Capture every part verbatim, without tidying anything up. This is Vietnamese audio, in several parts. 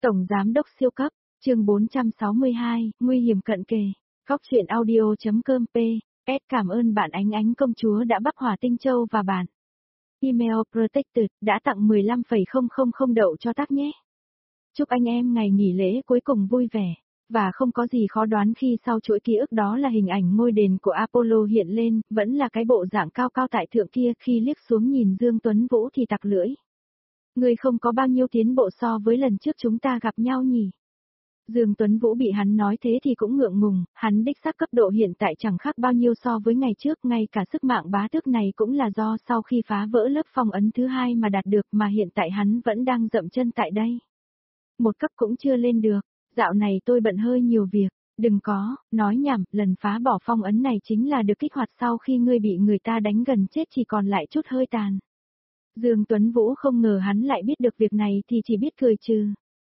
Tổng Giám đốc siêu cấp, chương bốn trăm sáu mươi hai, nguy hiểm cận kề. Góc truyện audio.com p. S cảm ơn bạn Ánh Ánh công chúa đã bắc hỏa Tinh Châu và bạn. Email Protected đã tặng mười lăm phẩy không không không đậu cho tác nhé. Chúc anh em ngày nghỉ lễ cuối cùng vui vẻ. Và không có gì khó đoán khi sau chuỗi ký ức đó là hình ảnh ngôi đền của Apollo hiện lên, vẫn là cái bộ dạng cao cao tại thượng kia. Khi liếc xuống nhìn Dương Tuấn Vũ thì tặc lưỡi. Người không có bao nhiêu tiến bộ so với lần trước chúng ta gặp nhau nhỉ. Dương Tuấn Vũ bị hắn nói thế thì cũng ngượng ngùng, hắn đích xác cấp độ hiện tại chẳng khác bao nhiêu so với ngày trước, ngay cả sức mạng bá tước này cũng là do sau khi phá vỡ lớp phong ấn thứ hai mà đạt được, mà hiện tại hắn vẫn đang dậm chân tại đây. Một cấp cũng chưa lên được, dạo này tôi bận hơi nhiều việc, đừng có, nói nhảm, lần phá bỏ phong ấn này chính là được kích hoạt sau khi ngươi bị người ta đánh gần chết chỉ còn lại chút hơi tàn. Dương Tuấn Vũ không ngờ hắn lại biết được việc này thì chỉ biết cười trừ.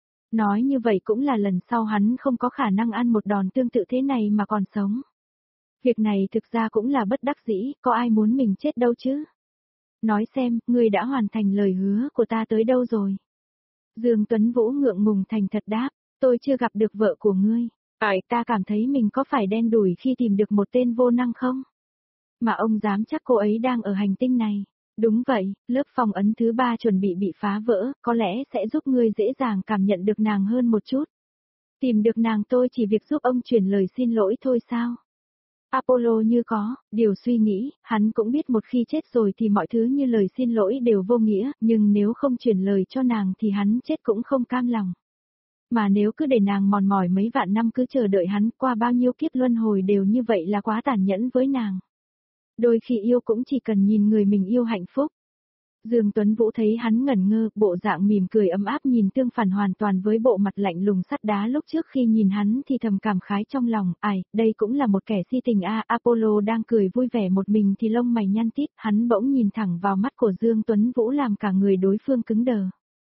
Nói như vậy cũng là lần sau hắn không có khả năng ăn một đòn tương tự thế này mà còn sống. Việc này thực ra cũng là bất đắc dĩ, có ai muốn mình chết đâu chứ. Nói xem, ngươi đã hoàn thành lời hứa của ta tới đâu rồi? Dương Tuấn Vũ ngượng ngùng thành thật đáp, tôi chưa gặp được vợ của ngươi. Ai, ta cảm thấy mình có phải đen đủi khi tìm được một tên vô năng không? Mà ông dám chắc cô ấy đang ở hành tinh này. Đúng vậy, lớp phong ấn thứ ba chuẩn bị bị phá vỡ, có lẽ sẽ giúp ngươi dễ dàng cảm nhận được nàng hơn một chút. Tìm được nàng tôi chỉ việc giúp ông truyền lời xin lỗi thôi sao? Apollo như có, điều suy nghĩ, hắn cũng biết một khi chết rồi thì mọi thứ như lời xin lỗi đều vô nghĩa, nhưng nếu không truyền lời cho nàng thì hắn chết cũng không cam lòng. Mà nếu cứ để nàng mòn mỏi mấy vạn năm cứ chờ đợi hắn qua bao nhiêu kiếp luân hồi đều như vậy là quá tàn nhẫn với nàng. Đôi khi yêu cũng chỉ cần nhìn người mình yêu hạnh phúc. Dương Tuấn Vũ thấy hắn ngẩn ngơ, bộ dạng mỉm cười ấm áp nhìn tương phản hoàn toàn với bộ mặt lạnh lùng sắt đá lúc trước khi nhìn hắn thì thầm cảm khái trong lòng, ai, đây cũng là một kẻ si tình a. Apollo đang cười vui vẻ một mình thì lông mày nhăn tít, hắn bỗng nhìn thẳng vào mắt của Dương Tuấn Vũ làm cả người đối phương cứng đờ.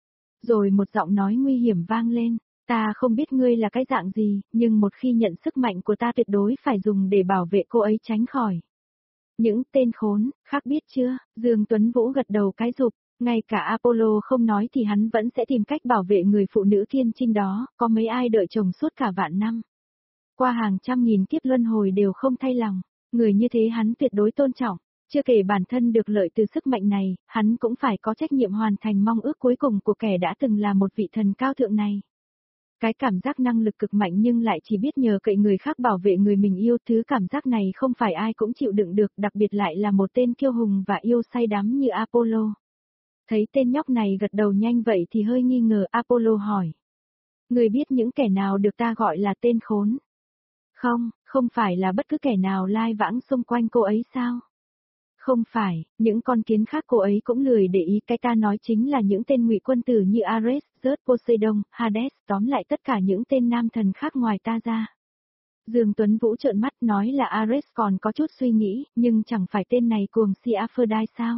Rồi một giọng nói nguy hiểm vang lên, ta không biết ngươi là cái dạng gì, nhưng một khi nhận sức mạnh của ta tuyệt đối phải dùng để bảo vệ cô ấy tránh khỏi. Những tên khốn, khác biết chưa? Dương Tuấn Vũ gật đầu cái rụp, ngay cả Apollo không nói thì hắn vẫn sẽ tìm cách bảo vệ người phụ nữ thiên trinh đó, có mấy ai đợi chồng suốt cả vạn năm. Qua hàng trăm nghìn kiếp luân hồi đều không thay lòng, người như thế hắn tuyệt đối tôn trọng, chưa kể bản thân được lợi từ sức mạnh này, hắn cũng phải có trách nhiệm hoàn thành mong ước cuối cùng của kẻ đã từng là một vị thần cao thượng này. Cái cảm giác năng lực cực mạnh nhưng lại chỉ biết nhờ cậy người khác bảo vệ người mình yêu, thứ cảm giác này không phải ai cũng chịu đựng được, đặc biệt lại là một tên kiêu hùng và yêu say đắm như Apollo. Thấy tên nhóc này gật đầu nhanh vậy thì hơi nghi ngờ, Apollo hỏi. Người biết những kẻ nào được ta gọi là tên khốn? Không, không phải là bất cứ kẻ nào lai vãng xung quanh cô ấy sao? Không phải, những con kiến khác cô ấy cũng lười để ý, cái ta nói chính là những tên ngụy quân tử như Ares, Zeus, Poseidon, Hades, tóm lại tất cả những tên nam thần khác ngoài ta ra. Dương Tuấn Vũ trợn mắt nói là Ares còn có chút suy nghĩ, nhưng chẳng phải tên này cuồng si Aphrodite sao?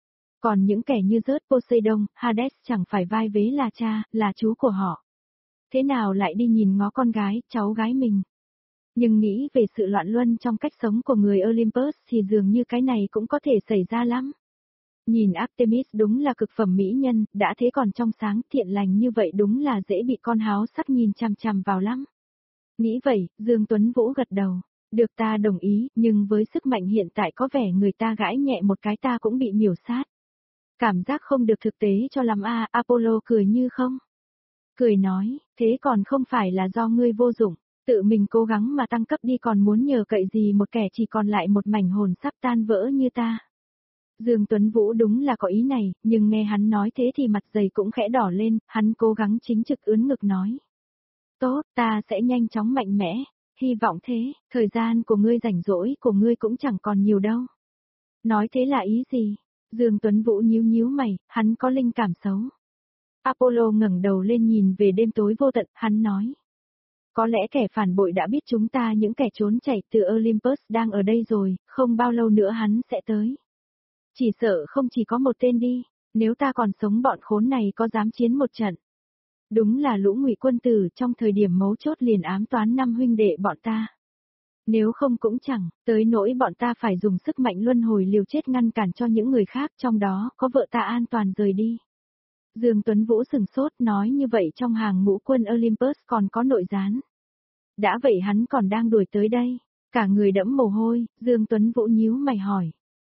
Còn những kẻ như Zeus, Poseidon, Hades chẳng phải vai vế là cha, là chú của họ. Thế nào lại đi nhìn ngó con gái, cháu gái mình? Nhưng nghĩ về sự loạn luân trong cách sống của người Olympus thì dường như cái này cũng có thể xảy ra lắm. Nhìn Artemis đúng là cực phẩm mỹ nhân, đã thế còn trong sáng thiện lành như vậy đúng là dễ bị con háo sắc nhìn chằm chằm vào lắm. Nghĩ vậy, Dương Tuấn Vũ gật đầu. Được, ta đồng ý, nhưng với sức mạnh hiện tại có vẻ người ta gãi nhẹ một cái ta cũng bị miểu sát. Cảm giác không được thực tế cho lắm a. Apollo cười như không. Cười nói, thế còn không phải là do ngươi vô dụng. Tự mình cố gắng mà tăng cấp đi còn muốn nhờ cậy gì một kẻ chỉ còn lại một mảnh hồn sắp tan vỡ như ta. Dương Tuấn Vũ đúng là có ý này, nhưng nghe hắn nói thế thì mặt dày cũng khẽ đỏ lên, hắn cố gắng chính trực ướn ngực nói. Tốt, ta sẽ nhanh chóng mạnh mẽ, hy vọng thế, thời gian của ngươi rảnh rỗi của ngươi cũng chẳng còn nhiều đâu. Nói thế là ý gì? Dương Tuấn Vũ nhíu nhíu mày, hắn có linh cảm xấu. Apollo ngẩng đầu lên nhìn về đêm tối vô tận, hắn nói. Có lẽ kẻ phản bội đã biết chúng ta những kẻ trốn chạy từ Olympus đang ở đây rồi, không bao lâu nữa hắn sẽ tới. Chỉ sợ không chỉ có một tên đi, nếu ta còn sống bọn khốn này có dám chiến một trận. Đúng là lũ ngụy quân tử trong thời điểm mấu chốt liền ám toán năm huynh đệ bọn ta. Nếu không cũng chẳng, tới nỗi bọn ta phải dùng sức mạnh luân hồi liều chết ngăn cản cho những người khác trong đó có vợ ta an toàn rời đi. Dương Tuấn Vũ sừng sốt nói như vậy trong hàng ngũ quân Olympus còn có nội gián. Đã vậy hắn còn đang đuổi tới đây. Cả người đẫm mồ hôi, Dương Tuấn Vũ nhíu mày hỏi.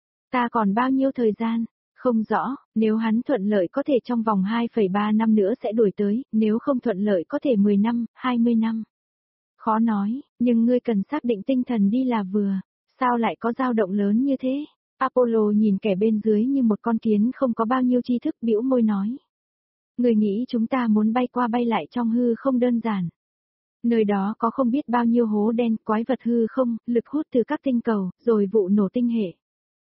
Ta còn bao nhiêu thời gian? Không rõ, nếu hắn thuận lợi có thể trong vòng hai phẩy ba năm nữa sẽ đuổi tới, nếu không thuận lợi có thể mười năm, hai mươi năm. Khó nói, nhưng ngươi cần xác định tinh thần đi là vừa. Sao lại có dao động lớn như thế? Apollo nhìn kẻ bên dưới như một con kiến không có bao nhiêu tri thức, bĩu môi nói. Người nghĩ chúng ta muốn bay qua bay lại trong hư không đơn giản. Nơi đó có không biết bao nhiêu hố đen, quái vật hư không, lực hút từ các tinh cầu, rồi vụ nổ tinh hệ.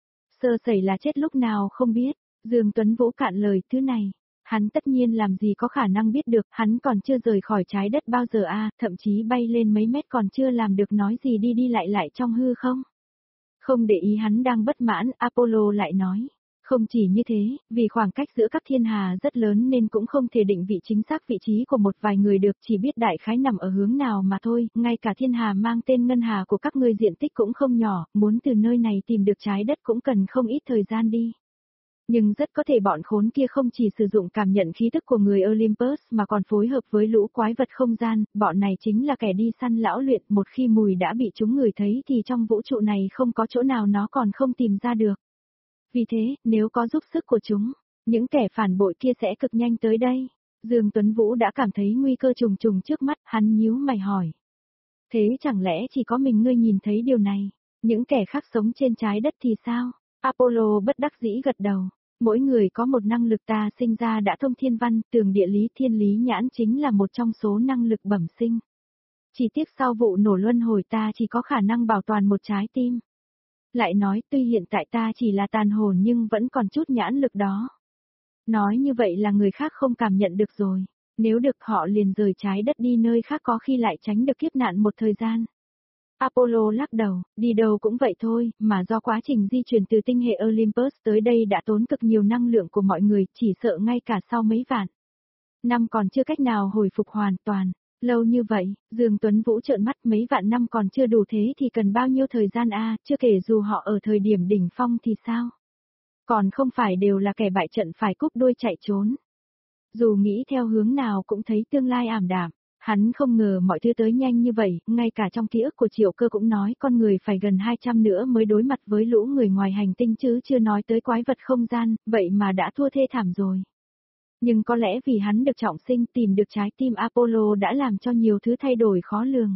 Sơ sẩy là chết lúc nào không biết. Dương Tuấn Vũ cạn lời, thứ này, hắn tất nhiên làm gì có khả năng biết được, hắn còn chưa rời khỏi trái đất bao giờ a, à, thậm chí bay lên mấy mét còn chưa làm được nói gì đi đi lại lại trong hư không. Không để ý hắn đang bất mãn, Apollo lại nói. Không chỉ như thế, vì khoảng cách giữa các thiên hà rất lớn nên cũng không thể định vị chính xác vị trí của một vài người được, chỉ biết đại khái nằm ở hướng nào mà thôi, ngay cả thiên hà mang tên ngân hà của các ngươi diện tích cũng không nhỏ, muốn từ nơi này tìm được trái đất cũng cần không ít thời gian đi. Nhưng rất có thể bọn khốn kia không chỉ sử dụng cảm nhận khí tức của người Olympus mà còn phối hợp với lũ quái vật không gian, bọn này chính là kẻ đi săn lão luyện, một khi mùi đã bị chúng ngửi thấy thì trong vũ trụ này không có chỗ nào nó còn không tìm ra được. Vì thế, nếu có giúp sức của chúng, những kẻ phản bội kia sẽ cực nhanh tới đây. Dương Tuấn Vũ đã cảm thấy nguy cơ trùng trùng trước mắt, hắn nhíu mày hỏi. Thế chẳng lẽ chỉ có mình ngươi nhìn thấy điều này, những kẻ khác sống trên trái đất thì sao? Apollo bất đắc dĩ gật đầu. Mỗi người có một năng lực, ta sinh ra đã thông thiên văn, tường địa lý, thiên lý nhãn chính là một trong số năng lực bẩm sinh. Chỉ tiếc sau vụ nổ luân hồi ta chỉ có khả năng bảo toàn một trái tim. Lại nói tuy hiện tại ta chỉ là tàn hồn nhưng vẫn còn chút nhãn lực đó. Nói như vậy là người khác không cảm nhận được rồi. Nếu được họ liền rời trái đất đi nơi khác có khi lại tránh được kiếp nạn một thời gian. Apollo lắc đầu, đi đâu cũng vậy thôi, mà do quá trình di chuyển từ tinh hệ Olympus tới đây đã tốn cực nhiều năng lượng của mọi người, chỉ sợ ngay cả sau mấy vạn năm còn chưa cách nào hồi phục hoàn toàn. Lâu như vậy, Dương Tuấn Vũ trợn mắt, mấy vạn năm còn chưa đủ thế thì cần bao nhiêu thời gian a, à, chưa kể dù họ ở thời điểm đỉnh phong thì sao? Còn không phải đều là kẻ bại trận phải cúp đuôi chạy trốn. Dù nghĩ theo hướng nào cũng thấy tương lai ảm đạm. Hắn không ngờ mọi thứ tới nhanh như vậy, ngay cả trong ký ức của Triệu Cơ cũng nói con người phải gần hai trăm nữa mới đối mặt với lũ người ngoài hành tinh chứ chưa nói tới quái vật không gian, vậy mà đã thua thê thảm rồi. Nhưng có lẽ vì hắn được trọng sinh tìm được trái tim Apollo đã làm cho nhiều thứ thay đổi khó lường.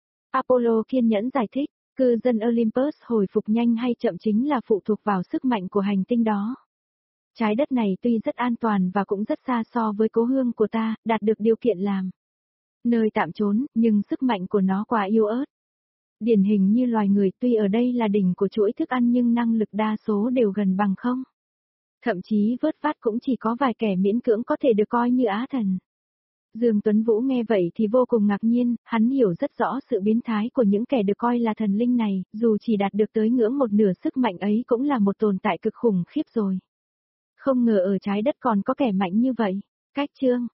Apollo kiên nhẫn giải thích, cư dân Olympus hồi phục nhanh hay chậm chính là phụ thuộc vào sức mạnh của hành tinh đó. Trái đất này tuy rất an toàn và cũng rất xa so với cố hương của ta, đạt được điều kiện làm nơi tạm trốn, nhưng sức mạnh của nó quá yếu ớt. Điển hình như loài người tuy ở đây là đỉnh của chuỗi thức ăn nhưng năng lực đa số đều gần bằng không. Thậm chí vớt vát cũng chỉ có vài kẻ miễn cưỡng có thể được coi như á thần. Dương Tuấn Vũ nghe vậy thì vô cùng ngạc nhiên, hắn hiểu rất rõ sự biến thái của những kẻ được coi là thần linh này, dù chỉ đạt được tới ngưỡng một nửa sức mạnh ấy cũng là một tồn tại cực khủng khiếp rồi. Không ngờ ở trái đất còn có kẻ mạnh như vậy. Cách chương